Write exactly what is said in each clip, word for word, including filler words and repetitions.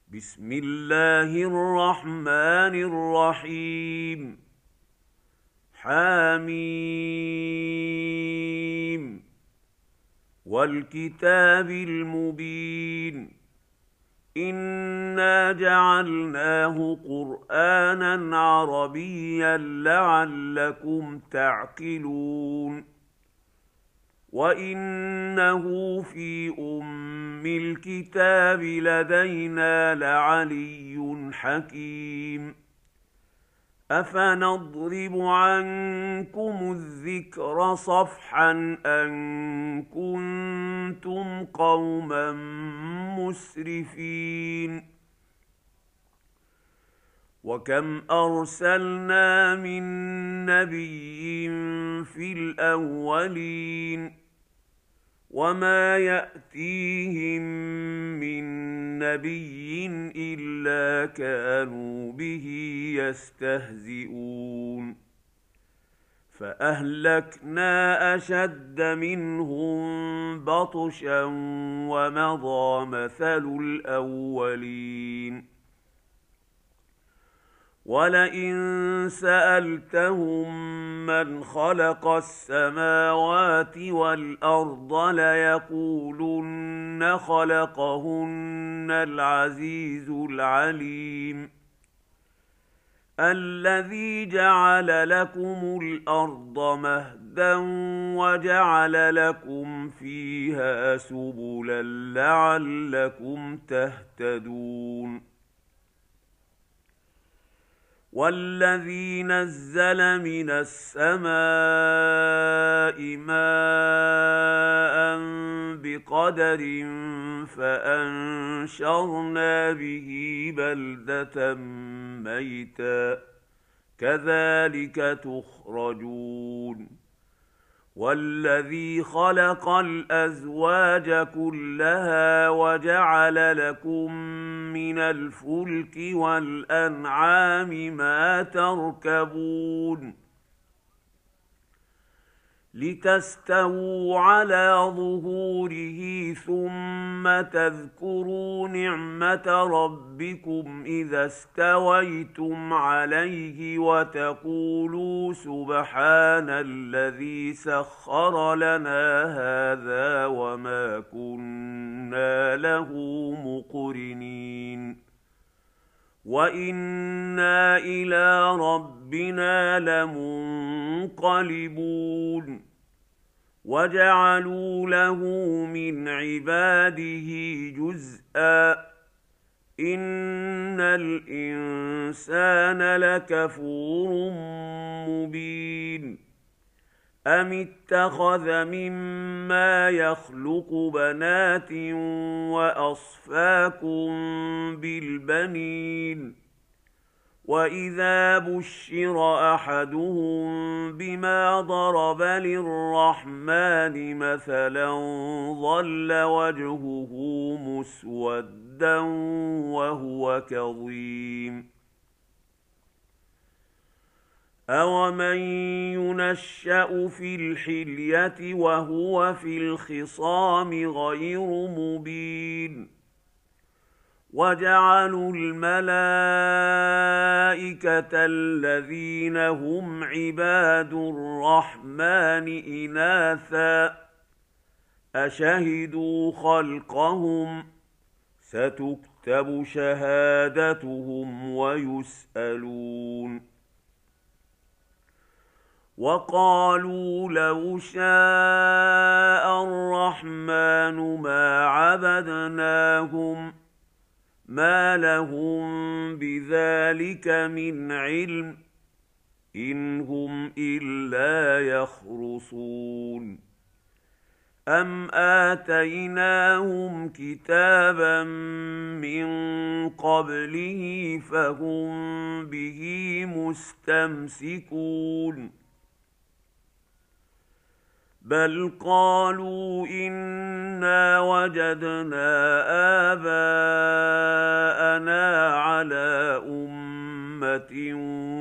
بسم الله الرحمن الرحيم. حميم والكتاب المبين. إنا جعلناه قرآنا عربيا لعلكم تعقلون. وإنه في أم الكتاب لدينا لعلي حكيم. أفنضرب عنكم الذكر صفحا أن كنتم قوما مسرفين. وكم أرسلنا من نبي في الأولين وما يأتيهم من نبي إلا كانوا به يستهزئون. فأهلكنا أشد منهم بطشا ومضى مثل الأولين. ولئن سألتهم من خلق السماوات والأرض ليقولن خلقهن العزيز العليم. الذي جعل لكم الأرض مهدا وجعل لكم فيها سبلا لعلكم تهتدون. والذي نزل من السماء ماء بقدر فأنشرنا به بلدة ميتا كذلك تخرجون. والذي خلق الأزواج كلها وجعل لكم من الفلك والأنعام ما تركبون لتستووا على ظهوره ثم تذكروا نعمة ربكم إذا استويتم عليه وتقولوا سبحان الذي سخر لنا هذا وما كنا له مقرنين وإنا إلى ربنا لمنقلبون. وجعلوا له من عباده جزءا إن الإنسان لكفور مبين. أم اتخذ مما يخلق بنات وأصفاكم بالبنين. وإذا بشر أحدهم بما ضرب للرحمن مثلا ظل وجهه مسودا وهو كظيم. أومن ينشأ في الحلية وهو في الخصام غير مبين. وجعلوا الملائكة الذين هم عباد الرحمن إناثا أشهدوا خلقهم ستكتب شهادتهم ويسألون. وقالوا لو شاء الرحمن ما عبدناهم ما لهم بذلك من علم إن هم إلا يخرصون. أم آتيناهم كتابا من قبله فهم به مستمسكون. بل قالوا إنا وجدنا آباءنا على أمة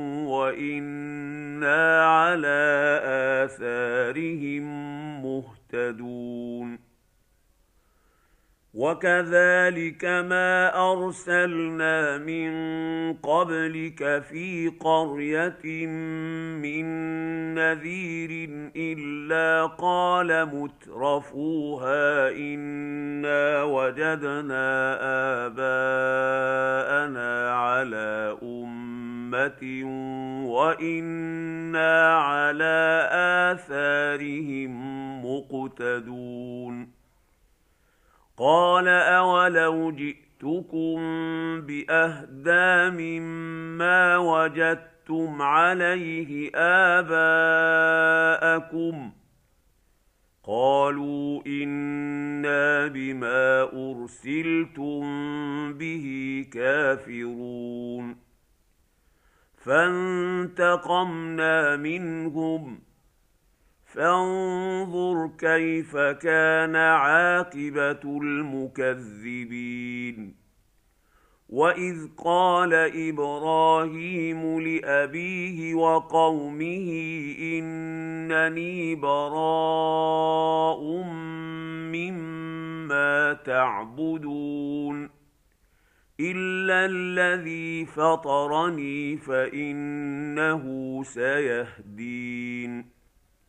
وإنا على آثارهم مهتدون. وكذلك ما أرسلنا من قبلك في قرية من نذير إلا قال مترفوها إنا وجدنا آباءنا على أمة وإنا على آثارهم مقتدون. قال أولو جئتكم بأهدى مما وجدتم عليه آباءكم قالوا إنا بما أرسلتم به كافرون. فانتقمنا منهم فانظر كيف كان عاقبة المكذبين. وإذ قال إبراهيم لأبيه وقومه إنني براء مما تعبدون إلا الذي فطرني فإنه سيهدين.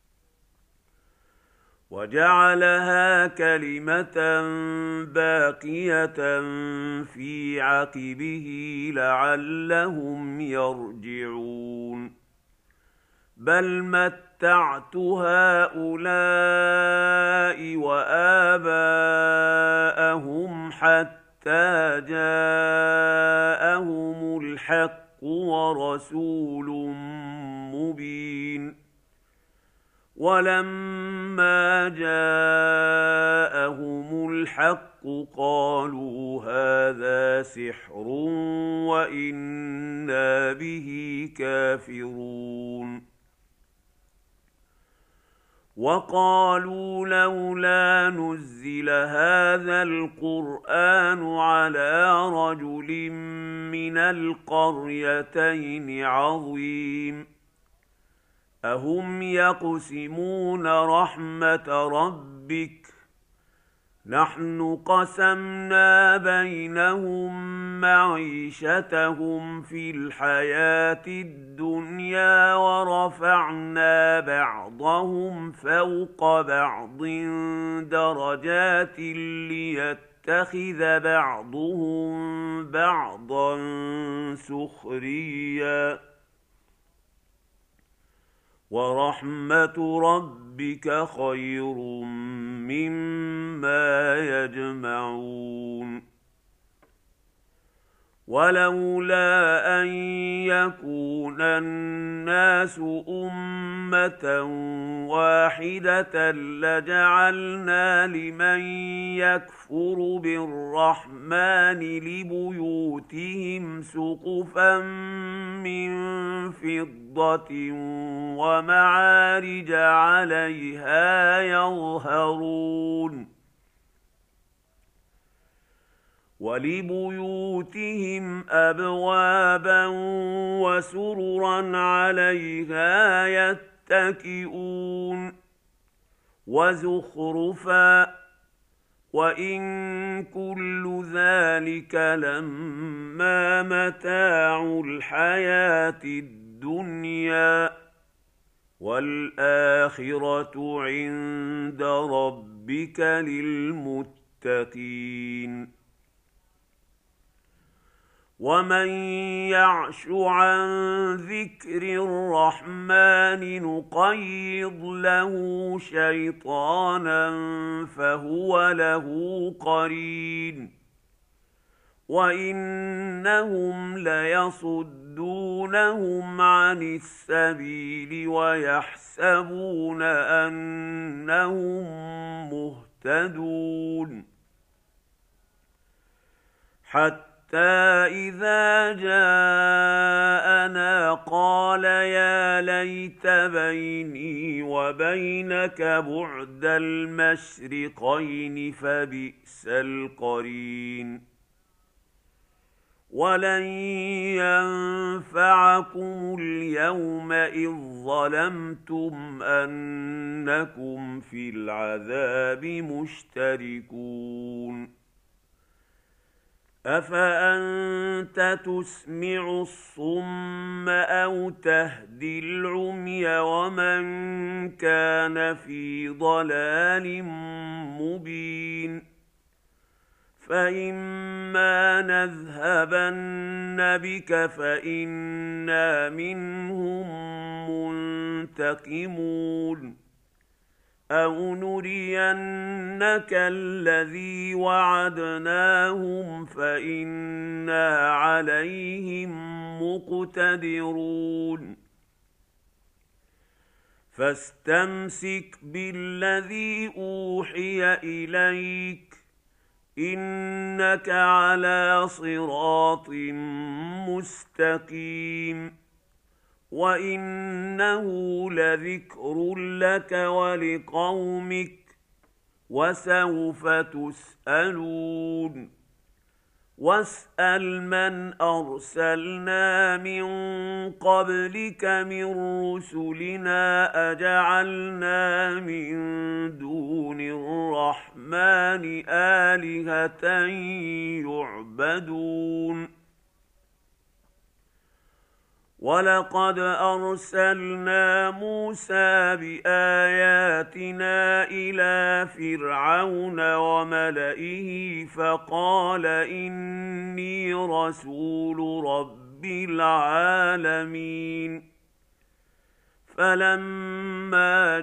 وجعلها كلمة باقية في عقبه لعلهم يرجعون. بل متعت هؤلاء وآباءهم حتى جاءهم الحق ورسول مبين. ولما جاءهم الحق قالوا هذا سحر وإنا به كافرون. وقالوا لولا نزل هذا القرآن على رجل من القريتين عظيم. أهم يقسمون رحمة ربك نحن قسمنا بينهم معيشتهم في الحياة الدنيا ورفعنا بعضهم فوق بعض درجات ليتخذ بعضهم بعضا سخريا ورحمة ربك خير مما يجمعون. ولولا أن يكون الناس أمة واحدة لجعلنا لمن يكفر بالرحمن لبيوتهم سقفا من فضة ومعارج عليها يظهرون ولبيوتهم أبوابا وسررا عليها يتكئون وزخرفا وإن كل ذلك لما متاع الحياة الدنيا والآخرة عند ربك للمتقين. ومن يعش عن ذكر الرحمن نقيض له شيطانا فهو له قرين وإنهم ليصدونهم عن السبيل ويحسبون أنهم مهتدون حتى إذا جاءنا قال يا ليت بيني وبينك بعد المشرقين فبئس القرين. ولن ينفعكم اليوم إذ ظلمتم أنكم في العذاب مشتركون أفأنت تسمع الصم أو تهدي العمي ومن كان في ضلال مبين فإما نذهبن بك فإنا منهم منتقمون أو نرينك الذي وعدناهم فإنا عليهم مقتدرون فاستمسك بالذي أوحي إليك إنك على صراط مستقيم وإنه لذكر لك ولقومك وسوف تسألون واسأل من أرسلنا من قبلك من رسلنا أجعلنا من دون الرحمن آلهة يعبدون ولقد أرسلنا موسى بآياتنا إلى فرعون وملئه فقال إني رسول رب العالمين فلما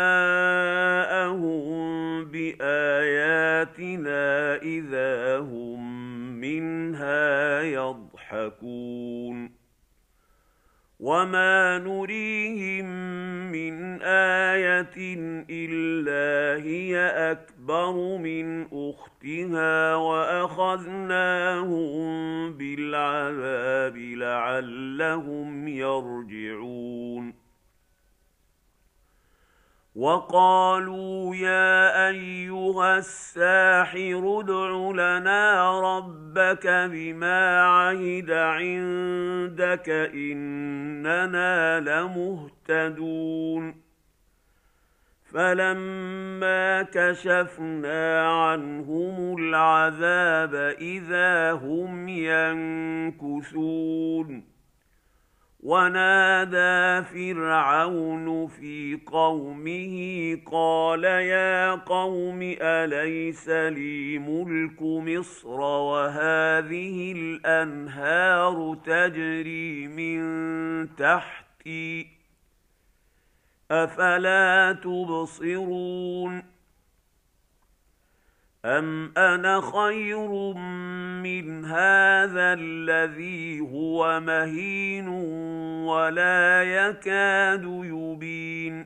جاءهم بآياتنا إذا هم منها يضحكون وما نريهم من آية إلا هي أكبر من أختها وأخذناهم بالعذاب لعلهم يرجعون وقالوا يا أيها الساحر ادع لنا ربك بما عهد عندك إننا لمهتدون فلما كشفنا عنهم العذاب إذا هم ينكثون ونادى فرعون في قومه قال يا قوم أليس لي ملك مصر وهذه الأنهار تجري من تحتي أفلا تبصرون أم أنا خير من هذا الذي هو مهين ولا يكاد يبين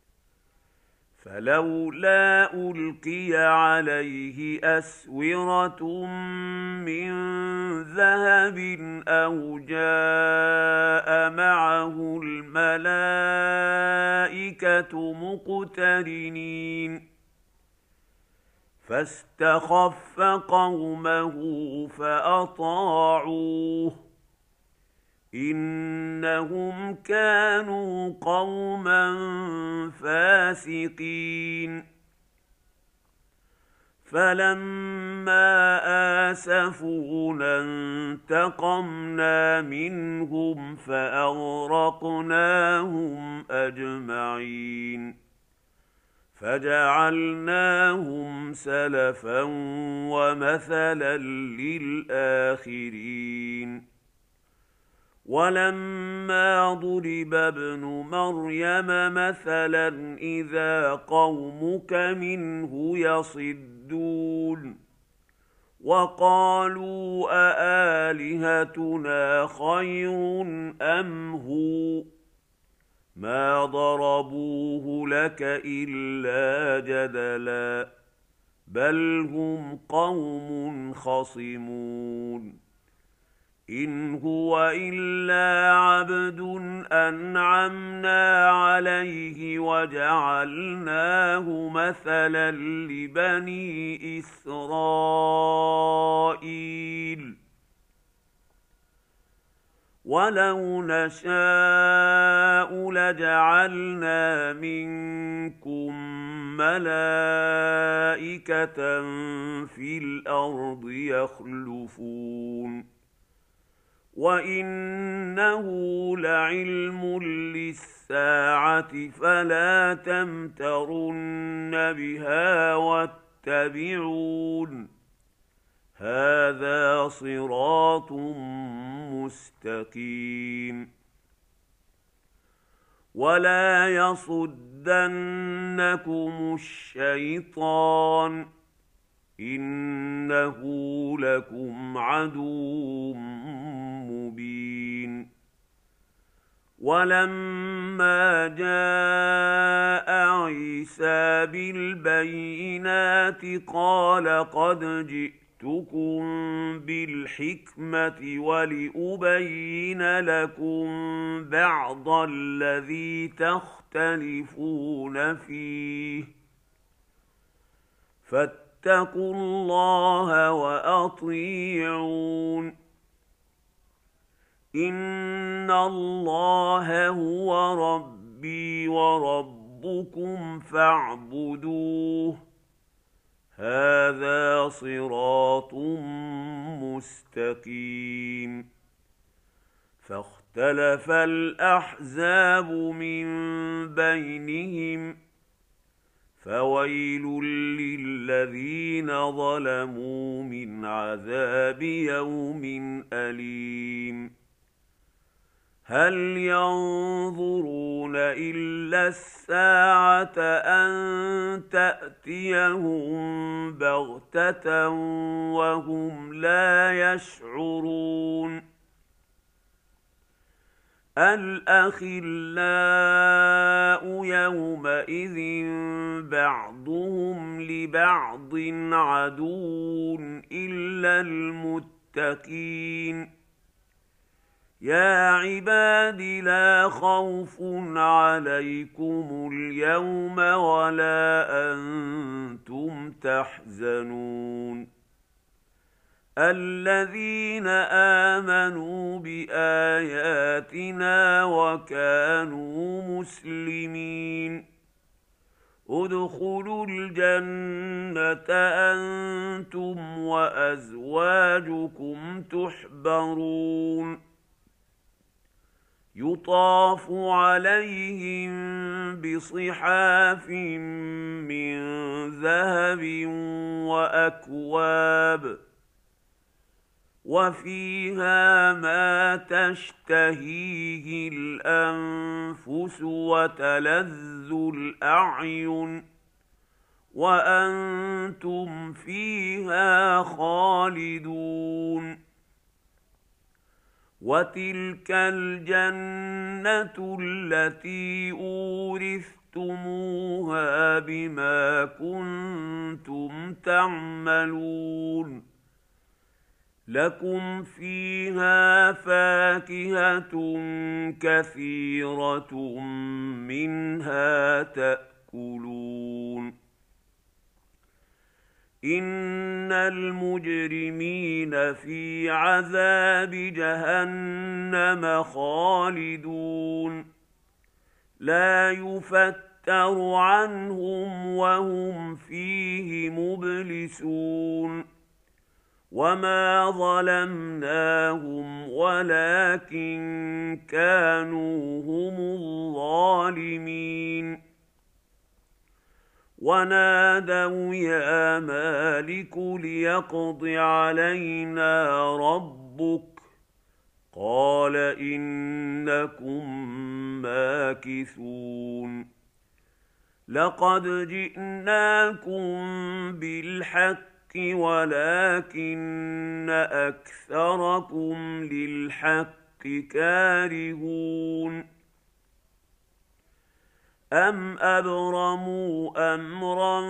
فلولا ألقي عليه أسورة من ذهب أو جاء معه الملائكة مقترنين فاستخف قومه فأطاعوه إنهم كانوا قوما فاسقين فلما آسفونا انتقمنا منهم فأغرقناهم أجمعين فجعلناهم سلفا ومثلا للآخرين ولما ضرب ابن مريم مثلا إذا قومك منه يصدون وقالوا أآلهتنا خير أم هو ما ضربوه لك إلا جدلا بل هم قوم خصمون إن هو إلا عبد أنعمنا عليه وجعلناه مثلا لبني إسرائيل وَلَوْ نَشَاءُ لَجَعَلْنَا مِنكُم مَّلَائِكَةً فِي الْأَرْضِ يَخْلُفُونَ وَإِنَّهُ لَعِلْمٌ لِّلسَّاعَةِ فَلَا تَمْتَرُنَّ بِهَا وَاتَّبِعُونِ هَذَا صِرَاطٌ مُّسْتَقِيمٌ وَلَا يَصُدَّنَّكُمُ الشَّيْطَانُ إِنَّهُ لَكُمْ عَدُوٌّ مُّبِينٌ وَلَمَّا جَاءَ عِيسَىٰ بِالْبَيِّنَاتِ قَالَ قَدْ جِئْتُكُم بِالْحِكْمَةِ وَلِأُبَيِّنَ لَكُم بَعْضَ الَّذِي تَخْتَلِفُونَ فِيهِ فَاتَّقُوا اللَّهَ وَأَطِيعُونِ إِنَّ اللَّهَ هُوَ رَبِّي وَرَبُّكُمْ فَاعْبُدُوهُ هَذَا صِرَاطٌ مُّسْتَقِيمٌ فَاخْتَلَفَ الْأَحْزَابُ مِن بَيْنِهِمْ فَوَيْلٌ لِّلَّذِينَ ظَلَمُوا مِنْ عَذَابِ يَوْمٍ أَلِيمٍ هَلْ يَنظُرُونَ إِلَّا السَّاعَةَ أَن تَأْتِيَهُم بَغْتَةً وَهُمْ لَا يَشْعُرُونَ الْأَخِلَّاءُ يَوْمَئِذٍ بَعْضُهُمْ لِبَعْضٍ عَدُوٌّ إِلَّا الْمُتَّقِينَ يَا عِبَادِ لَا خَوْفٌ عَلَيْكُمُ الْيَوْمَ وَلَا أَنتُمْ تَحْزَنُونَ الَّذِينَ آمَنُوا بِآيَاتِنَا وَكَانُوا مُسْلِمِينَ ادْخُلُوا الْجَنَّةَ أَنتُمْ وَأَزْوَاجُكُمْ تُحْبَرُونَ يُطَافُ عَلَيْهِم بِصِحَافٍ مِّن ذَهَبٍ وَأَكْوَابٍ وَفِيهَا مَا تَشْتَهِيهِ الْأَنفُسُ وَتَلَذُّ الْأَعْيُنُ وَأَنتُمْ فِيهَا خَالِدُونَ وَتِلْكَ الْجَنَّةُ الَّتِي أُورِثْتُمُوهَا بِمَا كُنتُمْ تَعْمَلُونَ لَكُمْ فِيهَا فَاكِهَةٌ كَثِيرَةٌ مِّنْهَا تَأْكُلُونَ إِنَّ الْمُجْرِمِينَ فِي عَذَابِ جَهَنَّمَ خَالِدُونَ لَا يُفَتَّرُ عَنْهُمْ وَهُمْ فِيهِ مُبْلِسُونَ وَمَا ظَلَمْنَاهُمْ وَلَكِن كَانُوا هُمُ الظَّالِمِينَ وَنَادَوْا يَا مَالِكُ لِيَقْضِ عَلَيْنَا رَبُّكَ قَالَ إِنَّكُم مَّاكِثُونَ لَقَدْ جِئْنَاكُم بِالْحَقِّ وَلَكِنَّ أَكْثَرَكُمْ لِلْحَقِّ كَارِهُونَ أَمْ أَبْرَمُوا أَمْرًا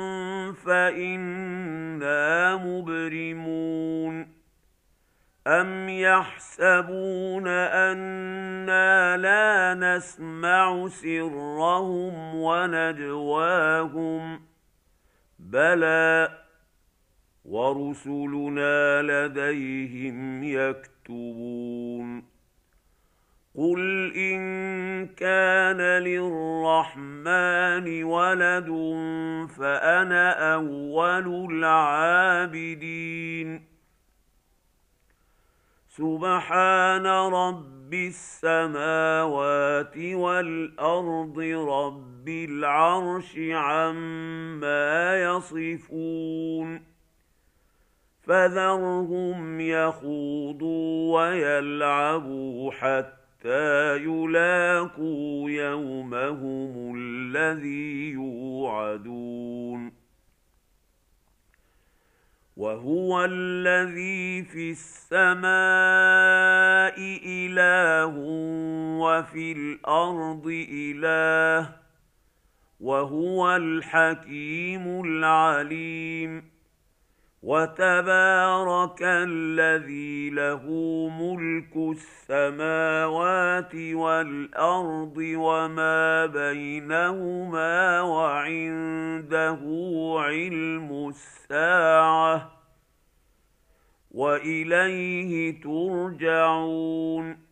فَإِنَّا مُبْرِمُونَ أَمْ يَحْسَبُونَ أَنَّا لَا نَسْمَعُ سِرَّهُمْ وَنَجْوَاهُمْ بَلَى وَرُسُلُنَا لَدَيْهِمْ يَكْتُبُونَ قل إن كان للرحمن ولد فأنا أول العابدين سبحان رب السماوات والأرض رب العرش عما يصفون فذرهم يخوضوا ويلعبوا حتى يلاقوا يومهم الذي يوعدون وهو الذي في السماء إله وفي الأرض إله وهو الحكيم العليم وتبارك الذي له ملك السماوات والأرض وما بينهما وعنده علم الساعة وإليه ترجعون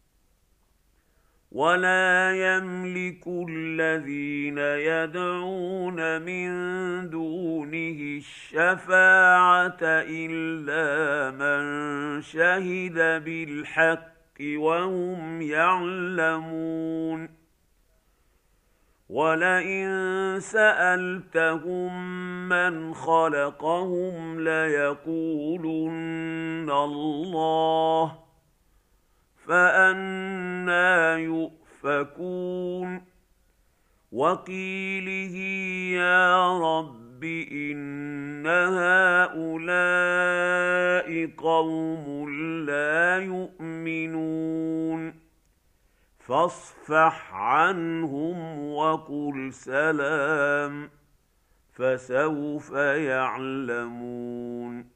ولا يملك الذين يدعون من دونه الشفاعة إلا من شهد بالحق وهم يعلمون ولئن سألتهم من خلقهم ليقولن الله فأنى يؤفكون وقيله يا رب إن هؤلاء قوم لا يؤمنون فاصفح عنهم وقل سلام فسوف يعلمون